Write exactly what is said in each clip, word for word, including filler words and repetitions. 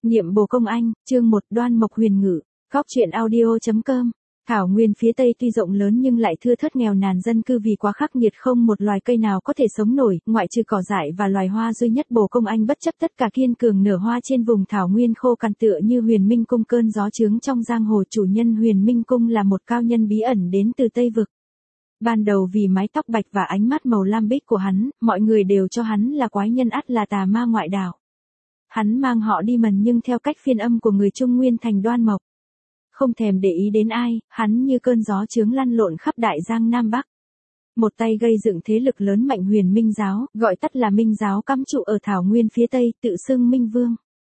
Niệm Bồ Công Anh, chương một Đoan Mộc Huyền Ngự, Góc truyện audio chấm com. Thảo nguyên phía Tây tuy rộng lớn nhưng lại thưa thớt nghèo nàn dân cư vì quá khắc nghiệt, không một loài cây nào có thể sống nổi, ngoại trừ cỏ dại và loài hoa duy nhất Bồ Công Anh bất chấp tất cả kiên cường nở hoa trên vùng thảo nguyên khô cằn tựa như Huyền Minh Cung cơn gió trướng trong giang hồ. Chủ nhân Huyền Minh Cung là một cao nhân bí ẩn đến từ Tây Vực. Ban đầu vì mái tóc bạch và ánh mắt màu lam bích của hắn, mọi người đều cho hắn là quái nhân, ắt là tà ma ngoại đạo. Hắn mang họ đi mần nhưng theo cách phiên âm của người Trung Nguyên thành Đoan Mộc. Không thèm để ý đến ai, hắn như cơn gió trướng lăn lộn khắp đại giang Nam Bắc. Một tay gây dựng thế lực lớn mạnh Huyền Minh giáo, gọi tắt là Minh giáo, cắm trụ ở thảo nguyên phía Tây, tự xưng Minh Vương.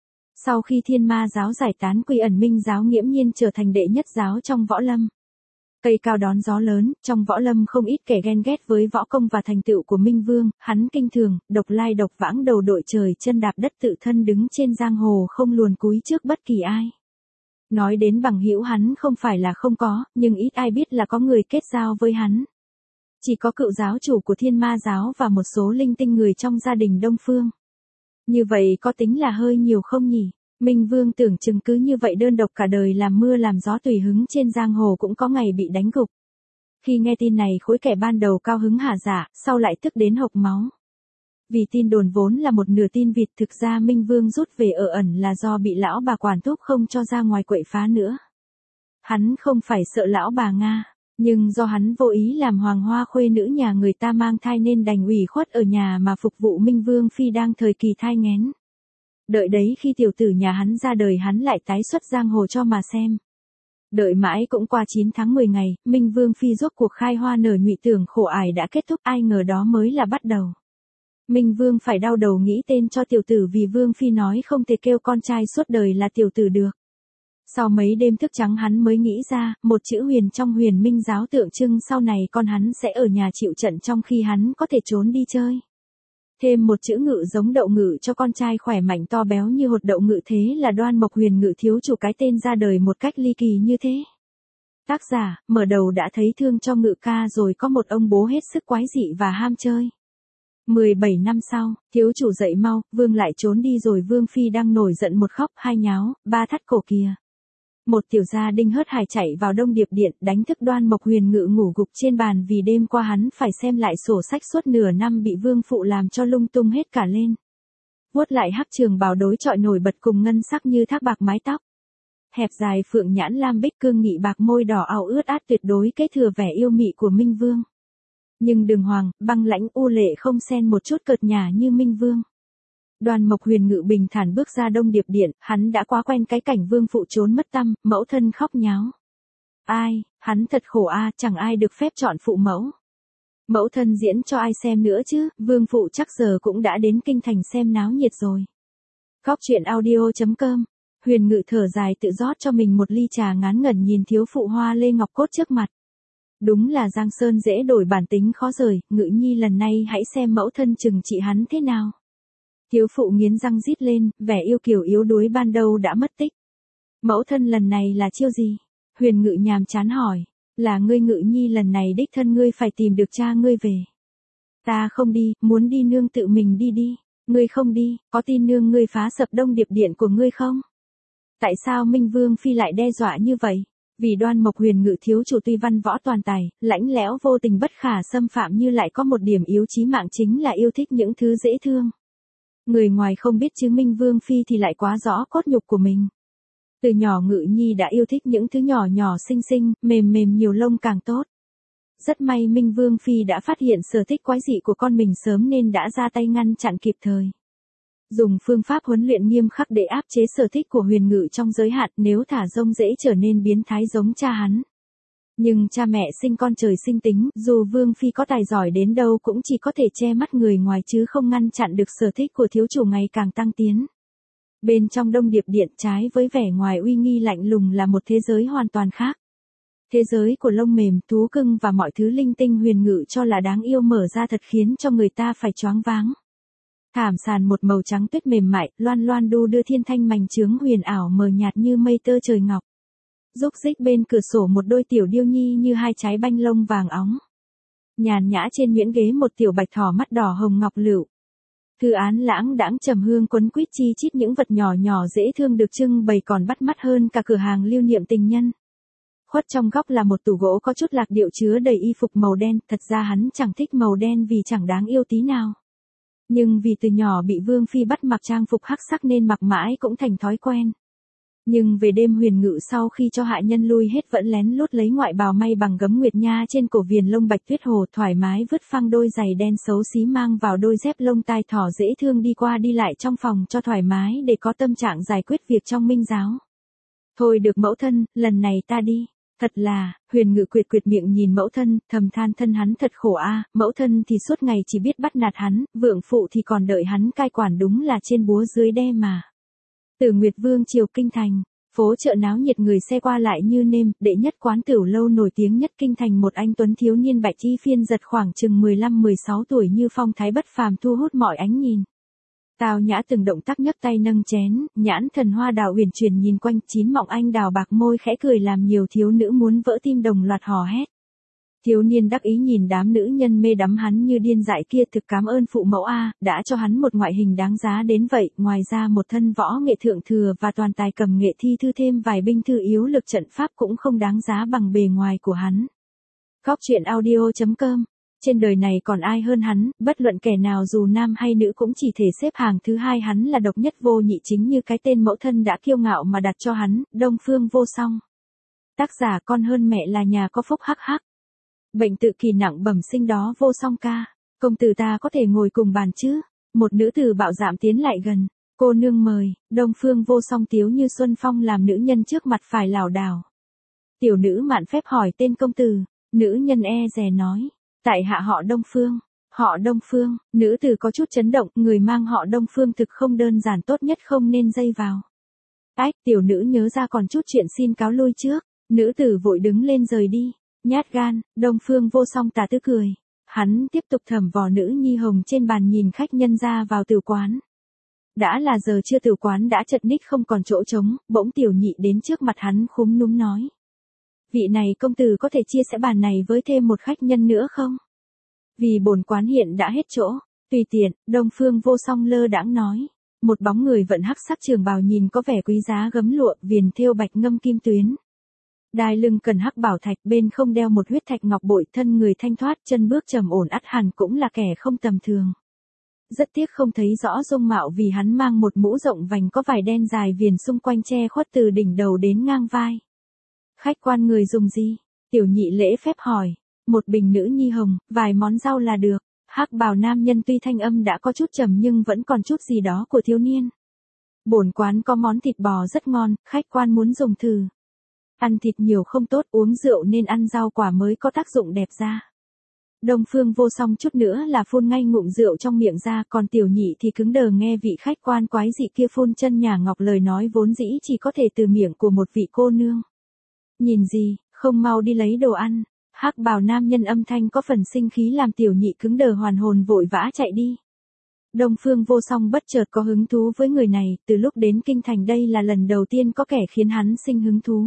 Sau khi Thiên Ma giáo giải tán, quy ẩn Minh giáo nghiễm nhiên trở thành đệ nhất giáo trong võ lâm. Cây cao đón gió lớn, trong võ lâm không ít kẻ ghen ghét với võ công và thành tựu của Minh Vương, hắn kinh thường, độc lai độc vãng, đầu đội trời chân đạp đất, tự thân đứng trên giang hồ không luồn cúi trước bất kỳ ai. Nói đến bằng hữu hắn không phải là không có, nhưng ít ai biết là có người kết giao với hắn. Chỉ có cựu giáo chủ của Thiên Ma giáo và một số linh tinh người trong gia đình Đông Phương. Như vậy có tính là hơi nhiều không nhỉ? Minh Vương tưởng chừng cứ như vậy đơn độc cả đời làm mưa làm gió tùy hứng trên giang hồ cũng có ngày bị đánh gục. Khi nghe tin này, khối kẻ ban đầu cao hứng hả dạ, sau lại tức đến hộc máu. Vì tin đồn vốn là một nửa tin vịt, thực ra Minh Vương rút về ở ẩn là do bị lão bà quản thúc không cho ra ngoài quậy phá nữa. Hắn không phải sợ lão bà Nga, nhưng do hắn vô ý làm hoàng hoa khuê nữ nhà người ta mang thai nên đành ủy khuất ở nhà mà phục vụ Minh Vương phi đang thời kỳ thai nghén. Đợi đấy khi tiểu tử nhà hắn ra đời hắn lại tái xuất giang hồ cho mà xem. Đợi mãi cũng qua chín tháng mười ngày, Minh Vương phi rốt cuộc khai hoa nở nhụy, tưởng khổ ải đã kết thúc, ai ngờ đó mới là bắt đầu. Minh Vương phải đau đầu nghĩ tên cho tiểu tử vì Vương phi nói không thể kêu con trai suốt đời là tiểu tử được. Sau mấy đêm thức trắng hắn mới nghĩ ra, một chữ Huyền trong Huyền Minh giáo tượng trưng sau này con hắn sẽ ở nhà chịu trận trong khi hắn có thể trốn đi chơi. Thêm một chữ Ngự giống đậu ngự cho con trai khỏe mạnh to béo như hột đậu ngự, thế là Đoan Mộc Huyền Ngự thiếu chủ cái tên ra đời một cách ly kỳ như thế. Tác giả, mở đầu đã thấy thương cho Ngự ca rồi, có một ông bố hết sức quái dị và ham chơi. mười bảy năm sau, thiếu chủ dậy mau, Vương lại trốn đi rồi. Vương phi đang nổi giận một khóc hai nháo, ba thắt cổ kìa. Một tiểu gia đinh hớt hải chạy vào Đông Điệp Điện, đánh thức Đoan Mộc Huyền Ngự ngủ gục trên bàn vì đêm qua hắn phải xem lại sổ sách suốt nửa năm bị vương phụ làm cho lung tung hết cả lên. Vuốt lại hắc trường bào đối chọi nổi bật cùng ngân sắc như thác bạc mái tóc. Hẹp dài phượng nhãn lam bích, cương nghị bạc môi đỏ ao ướt át, tuyệt đối kế thừa vẻ yêu mị của Minh Vương. Nhưng đường hoàng, băng lãnh u lệ không xen một chút cợt nhả như Minh Vương. Đoan Mộc Huyền Ngự bình thản bước ra Đông Điệp Điện, hắn đã quá quen cái cảnh vương phụ trốn mất tăm, mẫu thân khóc nháo. Ai, hắn thật khổ a, chẳng ai được phép chọn phụ mẫu. Mẫu thân diễn cho ai xem nữa chứ, vương phụ chắc giờ cũng đã đến kinh thành xem náo nhiệt rồi. Góc truyện audio chấm com. Huyền Ngự thở dài tự rót cho mình một ly trà, ngán ngẩn nhìn thiếu phụ hoa lê ngọc cốt trước mặt. Đúng là giang sơn dễ đổi bản tính khó rời, Ngự nhi lần này hãy xem mẫu thân trừng trị hắn thế nào. Thiếu phụ nghiến răng rít lên, vẻ yêu kiều yếu đuối ban đầu đã mất tích. Mẫu thân lần này là chiêu gì? Huyền Ngự nhàm chán hỏi. Là ngươi Ngự nhi, lần này đích thân ngươi phải tìm được cha ngươi về. Ta không đi, muốn đi nương tự mình đi đi. Ngươi không đi, có tin nương ngươi phá sập Đông Điệp Điện của ngươi không? Tại sao Minh Vương phi lại đe dọa như vậy? Vì Đoan Mộc Huyền Ngự thiếu chủ tuy văn võ toàn tài, lãnh lẽo vô tình bất khả xâm phạm, như lại có một điểm yếu chí mạng, chính là yêu thích những thứ dễ thương. Người ngoài không biết chứ Minh Vương phi thì lại quá rõ cốt nhục của mình. Từ nhỏ Ngự nhi đã yêu thích những thứ nhỏ nhỏ xinh xinh, mềm mềm nhiều lông càng tốt. Rất may Minh Vương phi đã phát hiện sở thích quái dị của con mình sớm nên đã ra tay ngăn chặn kịp thời. Dùng phương pháp huấn luyện nghiêm khắc để áp chế sở thích của Huyền Ngự trong giới hạn, nếu thả rông dễ trở nên biến thái giống cha hắn. Nhưng cha mẹ sinh con trời sinh tính, dù Vương phi có tài giỏi đến đâu cũng chỉ có thể che mắt người ngoài chứ không ngăn chặn được sở thích của thiếu chủ ngày càng tăng tiến. Bên trong Đông Điệp Điện, trái với vẻ ngoài uy nghi lạnh lùng là một thế giới hoàn toàn khác. Thế giới của lông mềm, thú cưng và mọi thứ linh tinh Huyền Ngự cho là đáng yêu mở ra thật khiến cho người ta phải choáng váng. Thảm sàn một màu trắng tuyết mềm mại, loan loan đu đưa thiên thanh mảnh chướng huyền ảo mờ nhạt như mây tơ trời ngọc. Rúc rích bên cửa sổ một đôi tiểu điêu nhi như hai trái banh lông vàng óng. Nhàn nhã trên nhuyễn ghế một tiểu bạch thỏ mắt đỏ hồng ngọc lựu. Thư án lãng đãng trầm hương quấn quýt chi chít những vật nhỏ nhỏ dễ thương được trưng bày còn bắt mắt hơn cả cửa hàng lưu niệm tình nhân. Khuất trong góc là một tủ gỗ có chút lạc điệu chứa đầy y phục màu đen, thật ra hắn chẳng thích màu đen vì chẳng đáng yêu tí nào. Nhưng vì từ nhỏ bị Vương Phi bắt mặc trang phục hắc sắc nên mặc mãi cũng thành thói quen. Nhưng về đêm huyền ngự sau khi cho hạ nhân lui hết vẫn lén lút lấy ngoại bào may bằng gấm nguyệt nha trên cổ viền lông bạch tuyết hồ thoải mái vứt phăng đôi giày đen xấu xí mang vào đôi dép lông tai thỏ dễ thương đi qua đi lại trong phòng cho thoải mái để có tâm trạng giải quyết việc trong minh giáo. Thôi được mẫu thân, lần này ta đi. Thật là, huyền ngự quyệt quyệt miệng nhìn mẫu thân, thầm than thân hắn thật khổ a, mẫu thân thì suốt ngày chỉ biết bắt nạt hắn, vượng phụ thì còn đợi hắn cai quản đúng là trên búa dưới đe mà. Từ Nguyệt Vương triều kinh thành, phố chợ náo nhiệt người xe qua lại như nêm, đệ nhất quán tửu lâu nổi tiếng nhất kinh thành một anh tuấn thiếu niên bạch y phiên giật khoảng chừng mười lăm mười sáu tuổi như phong thái bất phàm thu hút mọi ánh nhìn. Tào Nhã từng động tác nhấc tay nâng chén, nhãn thần hoa đào huyền chuyển nhìn quanh, chín mọng anh đào bạc môi khẽ cười làm nhiều thiếu nữ muốn vỡ tim đồng loạt hò hét. Thiếu niên đắc ý nhìn đám nữ nhân mê đắm hắn như điên dại kia, thực cảm ơn phụ mẫu a, đã cho hắn một ngoại hình đáng giá đến vậy, ngoài ra một thân võ nghệ thượng thừa và toàn tài cầm nghệ thi thư thêm vài binh thư yếu lực trận pháp cũng không đáng giá bằng bề ngoài của hắn. Góc truyện audio chấm com. Trên đời này còn ai hơn hắn, bất luận kẻ nào dù nam hay nữ cũng chỉ thể xếp hàng thứ hai, hắn là độc nhất vô nhị chính như cái tên mẫu thân đã kiêu ngạo mà đặt cho hắn, Đông Phương Vô Song. Tác giả con hơn mẹ là nhà có phúc hắc hắc. Bệnh tự kỷ nặng bẩm sinh đó Vô Song ca, công tử ta có thể ngồi cùng bàn chứ? Một nữ tử bạo dạn tiến lại gần, cô nương mời, Đông Phương Vô Song tiếu như xuân phong làm nữ nhân trước mặt phải lảo đảo. Tiểu nữ mạn phép hỏi tên công tử, nữ nhân e dè nói. Tại hạ họ Đông Phương, họ Đông Phương, nữ tử có chút chấn động, người mang họ Đông Phương thực không đơn giản, tốt nhất không nên dây vào. Ách, tiểu nữ nhớ ra còn chút chuyện xin cáo lui trước, nữ tử vội đứng lên rời đi, nhát gan, Đông Phương Vô Song tà tư cười. Hắn tiếp tục thẩm vò nữ nhi hồng trên bàn nhìn khách nhân ra vào tử quán. Đã là giờ trưa, tử quán đã chật ních không còn chỗ trống, bỗng tiểu nhị đến trước mặt hắn khúm núm nói. Vị này công tử có thể chia sẻ bàn này với thêm một khách nhân nữa không? Vì bổn quán hiện đã hết chỗ, tùy tiện, Đông Phương Vô Song lơ đãng nói. Một bóng người vận hắc sắc trường bào nhìn có vẻ quý giá gấm lụa, viền thêu bạch ngâm kim tuyến. Đai lưng cần hắc bảo thạch, bên không đeo một huyết thạch ngọc bội, thân người thanh thoát, chân bước trầm ổn, ắt hẳn cũng là kẻ không tầm thường. Rất tiếc không thấy rõ dung mạo vì hắn mang một mũ rộng vành có vải đen dài viền xung quanh che khuất từ đỉnh đầu đến ngang vai. Khách quan người dùng gì? Tiểu nhị lễ phép hỏi. Một bình nữ nhi hồng, vài món rau là được. Hắc bào nam nhân tuy thanh âm đã có chút trầm nhưng vẫn còn chút gì đó của thiếu niên. Bổn quán có món thịt bò rất ngon, khách quan muốn dùng thử. Ăn thịt nhiều không tốt, uống rượu nên ăn rau quả mới có tác dụng đẹp da. Đông Phương Vô Song chút nữa là phun ngay ngụm rượu trong miệng ra, còn tiểu nhị thì cứng đờ nghe vị khách quan quái dị kia phun chân nhà ngọc lời nói vốn dĩ chỉ có thể từ miệng của một vị cô nương. Nhìn gì, không mau đi lấy đồ ăn. Hắc bào nam nhân âm thanh có phần sinh khí làm tiểu nhị cứng đờ hoàn hồn vội vã chạy đi. Đông Phương Vô Song bất chợt có hứng thú với người này, từ lúc đến kinh thành đây là lần đầu tiên có kẻ khiến hắn sinh hứng thú.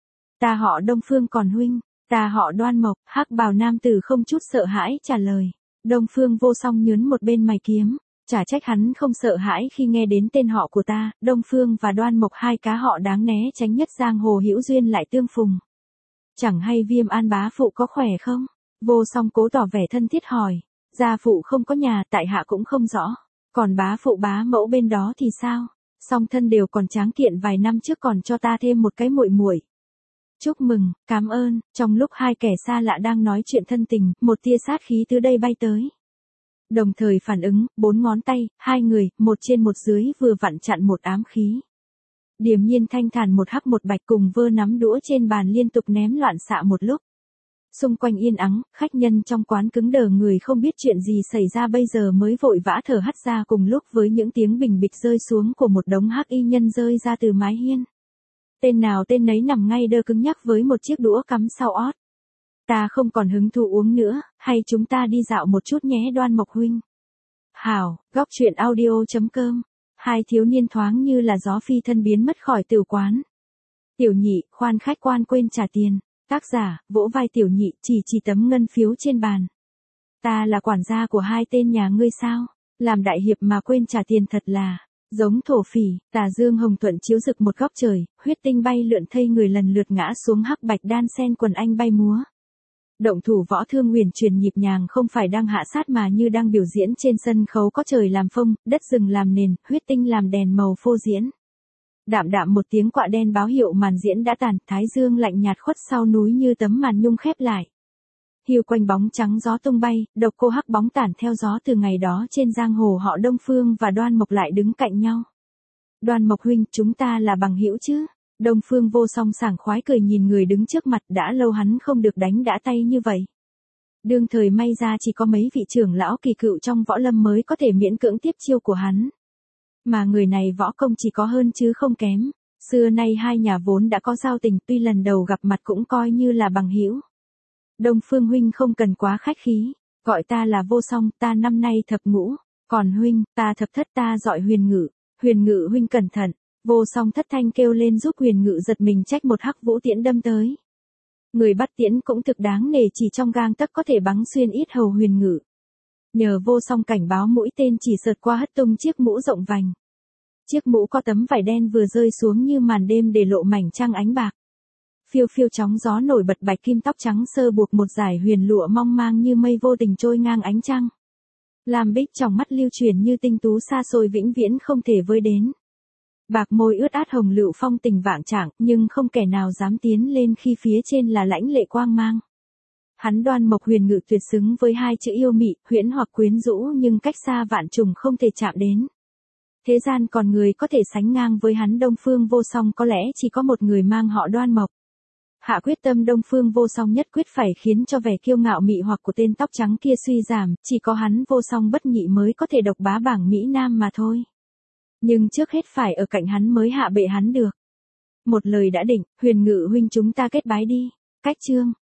Ta họ Đông Phương, còn huynh, ta họ Đoan Mộc. Hắc bào nam tử không chút sợ hãi trả lời. Đông Phương Vô Song nhướng một bên mày kiếm, chả trách hắn không sợ hãi khi nghe đến tên họ của ta. Đông Phương và Đoan Mộc hai cá họ đáng né tránh nhất giang hồ hữu duyên lại tương phùng. Chẳng hay Viêm An bá phụ có khỏe không? Vô Song cố tỏ vẻ thân thiết hỏi. Gia phụ không có nhà, tại hạ cũng không rõ. Còn bá phụ bá mẫu bên đó thì sao? Song thân đều còn tráng kiện, vài năm trước còn cho ta thêm một cái muội muội. Chúc mừng, cảm ơn. Trong lúc hai kẻ xa lạ đang nói chuyện thân tình, một tia sát khí từ đây bay tới. Đồng thời phản ứng, bốn ngón tay, hai người, một trên một dưới vừa vặn chặn một ám khí. Điềm nhiên thanh thản một hắc một bạch cùng vơ nắm đũa trên bàn liên tục ném loạn xạ một lúc. Xung quanh yên ắng, khách nhân trong quán cứng đờ người không biết chuyện gì xảy ra bây giờ mới vội vã thở hắt ra cùng lúc với những tiếng bình bịch rơi xuống của một đống hắc y nhân rơi ra từ mái hiên. Tên nào tên nấy nằm ngay đơ cứng nhắc với một chiếc đũa cắm sau ót. Ta không còn hứng thú uống nữa, hay chúng ta đi dạo một chút nhé Đoan Mộc huynh. Hảo, góc truyện audio chấm com. Hai thiếu niên thoáng như là gió phi thân biến mất khỏi tử quán. Tiểu nhị, khoan, khách quan quên trả tiền. Tác giả, vỗ vai tiểu nhị, chỉ chỉ tấm ngân phiếu trên bàn. Ta là quản gia của hai tên nhà ngươi sao? Làm đại hiệp mà quên trả tiền thật là, giống thổ phỉ. Tà dương hồng thuận chiếu rực một góc trời, huyết tinh bay lượn thây người lần lượt ngã xuống hắc bạch đan sen quần anh bay múa. Động thủ võ thương huyền truyền nhịp nhàng không phải đang hạ sát mà như đang biểu diễn trên sân khấu có trời làm phông, đất rừng làm nền, huyết tinh làm đèn màu phô diễn. Đạm đạm một tiếng quạ đen báo hiệu màn diễn đã tàn, thái dương lạnh nhạt khuất sau núi như tấm màn nhung khép lại. Hiu quanh bóng trắng gió tung bay, độc cô hắc bóng tản theo gió từ ngày đó trên giang hồ họ Đông Phương và Đoan Mộc lại đứng cạnh nhau. Đoan Mộc huynh, chúng ta là bằng hữu chứ? Đông Phương Vô Song sảng khoái cười nhìn người đứng trước mặt, đã lâu hắn không được đánh đã tay như vậy. Đương thời may ra chỉ có mấy vị trưởng lão kỳ cựu trong võ lâm mới có thể miễn cưỡng tiếp chiêu của hắn. Mà người này võ công chỉ có hơn chứ không kém. Xưa nay hai nhà vốn đã có giao tình, tuy lần đầu gặp mặt cũng coi như là bằng hữu. Đông Phương huynh không cần quá khách khí, gọi ta là Vô Song, ta năm nay thập ngũ, còn huynh, ta thập thất, ta dọi Huyền Ngự. Huyền Ngự huynh cẩn thận. Vô Song thất thanh kêu lên giúp Huyền Ngự giật mình trách một hắc vũ tiễn đâm tới. Người bắt tiễn cũng thực đáng nể, chỉ trong gang tấc có thể bắn xuyên yết hầu Huyền Ngự. Nhờ Vô Song cảnh báo mũi tên chỉ sượt qua hất tung chiếc mũ rộng vành. Chiếc mũ có tấm vải đen vừa rơi xuống như màn đêm để lộ mảnh trăng ánh bạc. Phiêu phiêu chóng gió nổi bật bạch kim tóc trắng sơ buộc một dải huyền lụa mong mang như mây vô tình trôi ngang ánh trăng. Lam bích trong mắt lưu truyền như tinh tú xa xôi vĩnh viễn không thể với đến. Bạc môi ướt át hồng lựu phong tình vạn trạng, nhưng không kẻ nào dám tiến lên khi phía trên là lãnh lệ quang mang. Hắn Đoan Mộc Huyền Ngự tuyệt xứng với hai chữ yêu mị, huyễn hoặc quyến rũ, nhưng cách xa vạn trùng không thể chạm đến. Thế gian còn người có thể sánh ngang với hắn Đông Phương Vô Song có lẽ chỉ có một người mang họ Đoan Mộc. Hạ quyết tâm Đông Phương Vô Song nhất quyết phải khiến cho vẻ kiêu ngạo mị hoặc của tên tóc trắng kia suy giảm, chỉ có hắn Vô Song bất nhị mới có thể độc bá bảng Mỹ Nam mà thôi. Nhưng trước hết phải ở cạnh hắn mới hạ bệ hắn được. Một lời đã định, Huyền Ngự huynh chúng ta kết bái đi. Cách chương.